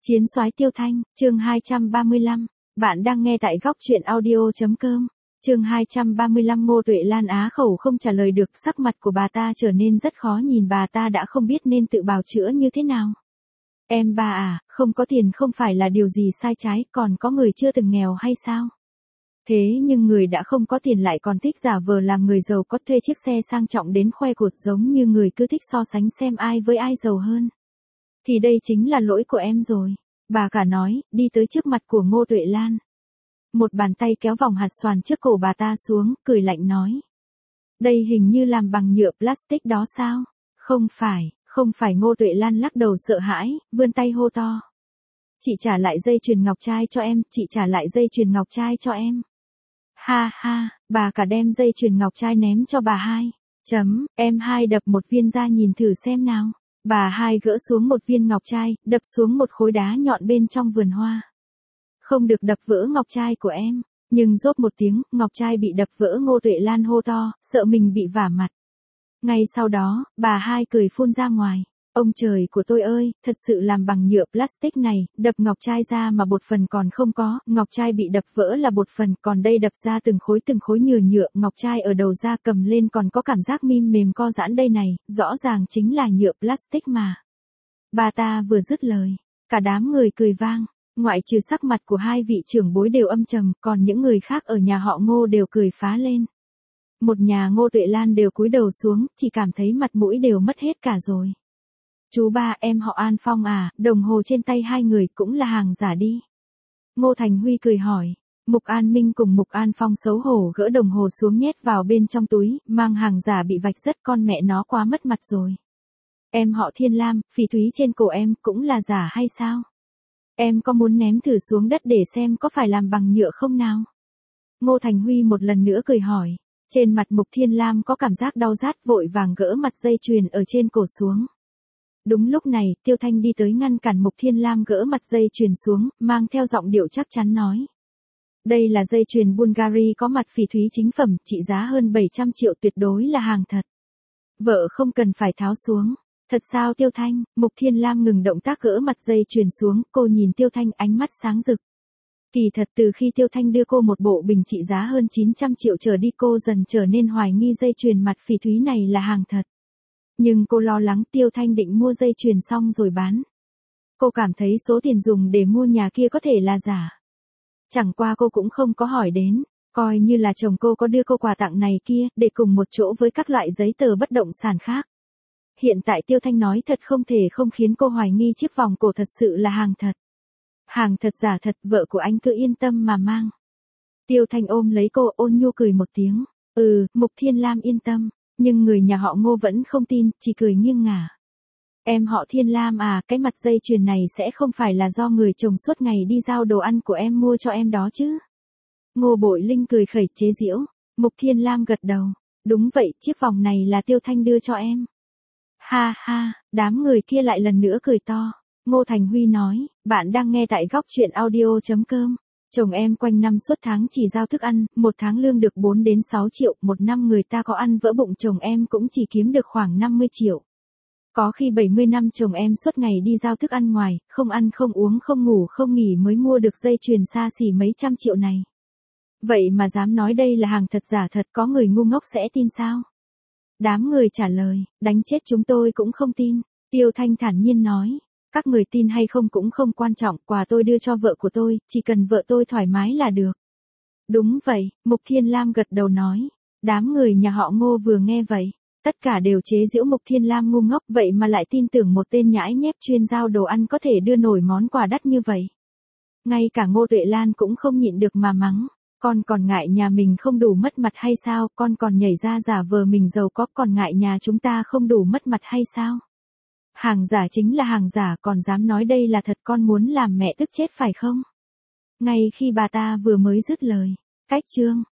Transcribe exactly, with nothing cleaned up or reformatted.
Chiến soái Tiêu Thanh, chương hai trăm ba mươi lăm. Bạn đang nghe tại góc truyện audio.com. Chương hai trăm ba mươi lăm. Ngô Tuệ Lan á khẩu không trả lời được, sắc mặt của bà ta trở nên rất khó nhìn, bà ta đã không biết nên tự bào chữa như thế nào. Em ba à, không có tiền không phải là điều gì sai trái, còn có người chưa từng nghèo hay sao? Thế nhưng người đã không có tiền lại còn thích giả vờ làm người giàu có, thuê chiếc xe sang trọng đến khoe cột, giống như người cứ thích so sánh xem ai với ai giàu hơn. Thì đây chính là lỗi của em rồi. Bà cả nói, đi tới trước mặt của Ngô Tuệ Lan. Một bàn tay kéo vòng hạt xoàn trước cổ bà ta xuống, cười lạnh nói. Đây hình như làm bằng nhựa plastic đó sao? Không phải, không phải. Ngô Tuệ Lan lắc đầu sợ hãi, vươn tay hô to. Chị trả lại dây chuyền ngọc trai cho em, chị trả lại dây chuyền ngọc trai cho em. Ha ha, bà cả đem dây chuyền ngọc trai ném cho bà hai. Chấm, em hai đập một viên ra nhìn thử xem nào. Bà hai gỡ xuống một viên ngọc trai, đập xuống một khối đá nhọn bên trong vườn hoa. Không được đập vỡ ngọc trai của em. Nhưng rốp một tiếng, ngọc trai bị đập vỡ. Ngô Tuệ Lan hô to, sợ mình bị vả mặt. Ngay sau đó, bà hai cười phun ra ngoài. Ông trời của tôi ơi, thật sự làm bằng nhựa plastic này, đập ngọc trai ra mà bột phần còn không có, ngọc trai bị đập vỡ là bột phần, còn đây đập ra từng khối từng khối nhựa nhựa, ngọc trai ở đầu ra cầm lên còn có cảm giác mim mềm co giãn đây này, rõ ràng chính là nhựa plastic mà. Bà ta vừa dứt lời, cả đám người cười vang, ngoại trừ sắc mặt của hai vị trưởng bối đều âm trầm, còn những người khác ở nhà họ Ngô đều cười phá lên. Một nhà Ngô Tuệ Lan đều cúi đầu xuống, chỉ cảm thấy mặt mũi đều mất hết cả rồi. Chú ba, em họ An Phong à, đồng hồ trên tay hai người cũng là hàng giả đi. Ngô Thành Huy cười hỏi. Mục An Minh cùng Mục An Phong xấu hổ gỡ đồng hồ xuống nhét vào bên trong túi, mang hàng giả bị vạch rất, con mẹ nó quá mất mặt rồi. Em họ Thiên Lam, phỉ thúy trên cổ em cũng là giả hay sao? Em có muốn ném thử xuống đất để xem có phải làm bằng nhựa không nào? Ngô Thành Huy một lần nữa cười hỏi. Trên mặt Mục Thiên Lam có cảm giác đau rát, vội vàng gỡ mặt dây chuyền ở trên cổ xuống. Đúng lúc này, Tiêu Thanh đi tới ngăn cản Mục Thiên Lam gỡ mặt dây chuyền xuống, mang theo giọng điệu chắc chắn nói. Đây là dây chuyền Bulgari có mặt phỉ thúy chính phẩm, trị giá hơn bảy trăm triệu, tuyệt đối là hàng thật. Vợ không cần phải tháo xuống. Thật sao Tiêu Thanh? Mục Thiên Lam ngừng động tác gỡ mặt dây chuyền xuống, cô nhìn Tiêu Thanh ánh mắt sáng rực. Kỳ thật từ khi Tiêu Thanh đưa cô một bộ bình trị giá hơn chín trăm triệu trở đi, cô dần trở nên hoài nghi dây chuyền mặt phỉ thúy này là hàng thật. Nhưng cô lo lắng Tiêu Thanh định mua dây chuyền xong rồi bán. Cô cảm thấy số tiền dùng để mua nhà kia có thể là giả. Chẳng qua cô cũng không có hỏi đến, coi như là chồng cô có đưa cô quà tặng này kia, để cùng một chỗ với các loại giấy tờ bất động sản khác. Hiện tại Tiêu Thanh nói thật không thể không khiến cô hoài nghi chiếc vòng cổ thật sự là hàng thật. Hàng thật giả thật, vợ của anh cứ yên tâm mà mang. Tiêu Thanh ôm lấy cô, ôn nhu cười một tiếng. Ừ, Mục Thiên Lam yên tâm. Nhưng người nhà họ Ngô vẫn không tin, chỉ cười nghiêng ngả. Em họ Thiên Lam à, cái mặt dây chuyền này sẽ không phải là do người chồng suốt ngày đi giao đồ ăn của em mua cho em đó chứ? Ngô Bội Linh cười khẩy chế giễu. Mục Thiên Lam gật đầu. Đúng vậy, chiếc vòng này là Tiêu Thanh đưa cho em. Ha ha, đám người kia lại lần nữa cười to. Ngô Thành Huy nói, bạn đang nghe tại góc truyện audio.com. Chồng em quanh năm suốt tháng chỉ giao thức ăn, một tháng lương được bốn đến sáu triệu, một năm người ta có ăn vỡ bụng chồng em cũng chỉ kiếm được khoảng năm mươi triệu. Có khi bảy mươi năm chồng em suốt ngày đi giao thức ăn ngoài, không ăn không uống không ngủ không nghỉ mới mua được dây chuyền xa xỉ mấy trăm triệu này. Vậy mà dám nói đây là hàng thật giả thật, có người ngu ngốc sẽ tin sao? Đám người trả lời, đánh chết chúng tôi cũng không tin. Tiêu Thanh thản nhiên nói. Các người tin hay không cũng không quan trọng, quà tôi đưa cho vợ của tôi, chỉ cần vợ tôi thoải mái là được. Đúng vậy, Mục Thiên Lam gật đầu nói. Đám người nhà họ Ngô vừa nghe vậy, tất cả đều chế giễu Mục Thiên Lam ngu ngốc, vậy mà lại tin tưởng một tên nhãi nhép chuyên giao đồ ăn có thể đưa nổi món quà đắt như vậy. Ngay cả Ngô Tuệ Lan cũng không nhịn được mà mắng. Con còn ngại nhà mình không đủ mất mặt hay sao, con còn nhảy ra giả vờ mình giàu có, còn ngại nhà chúng ta không đủ mất mặt hay sao? Hàng giả chính là hàng giả, còn dám nói đây là thật, con muốn làm mẹ tức chết phải không? Ngay khi bà ta vừa mới dứt lời, cách chương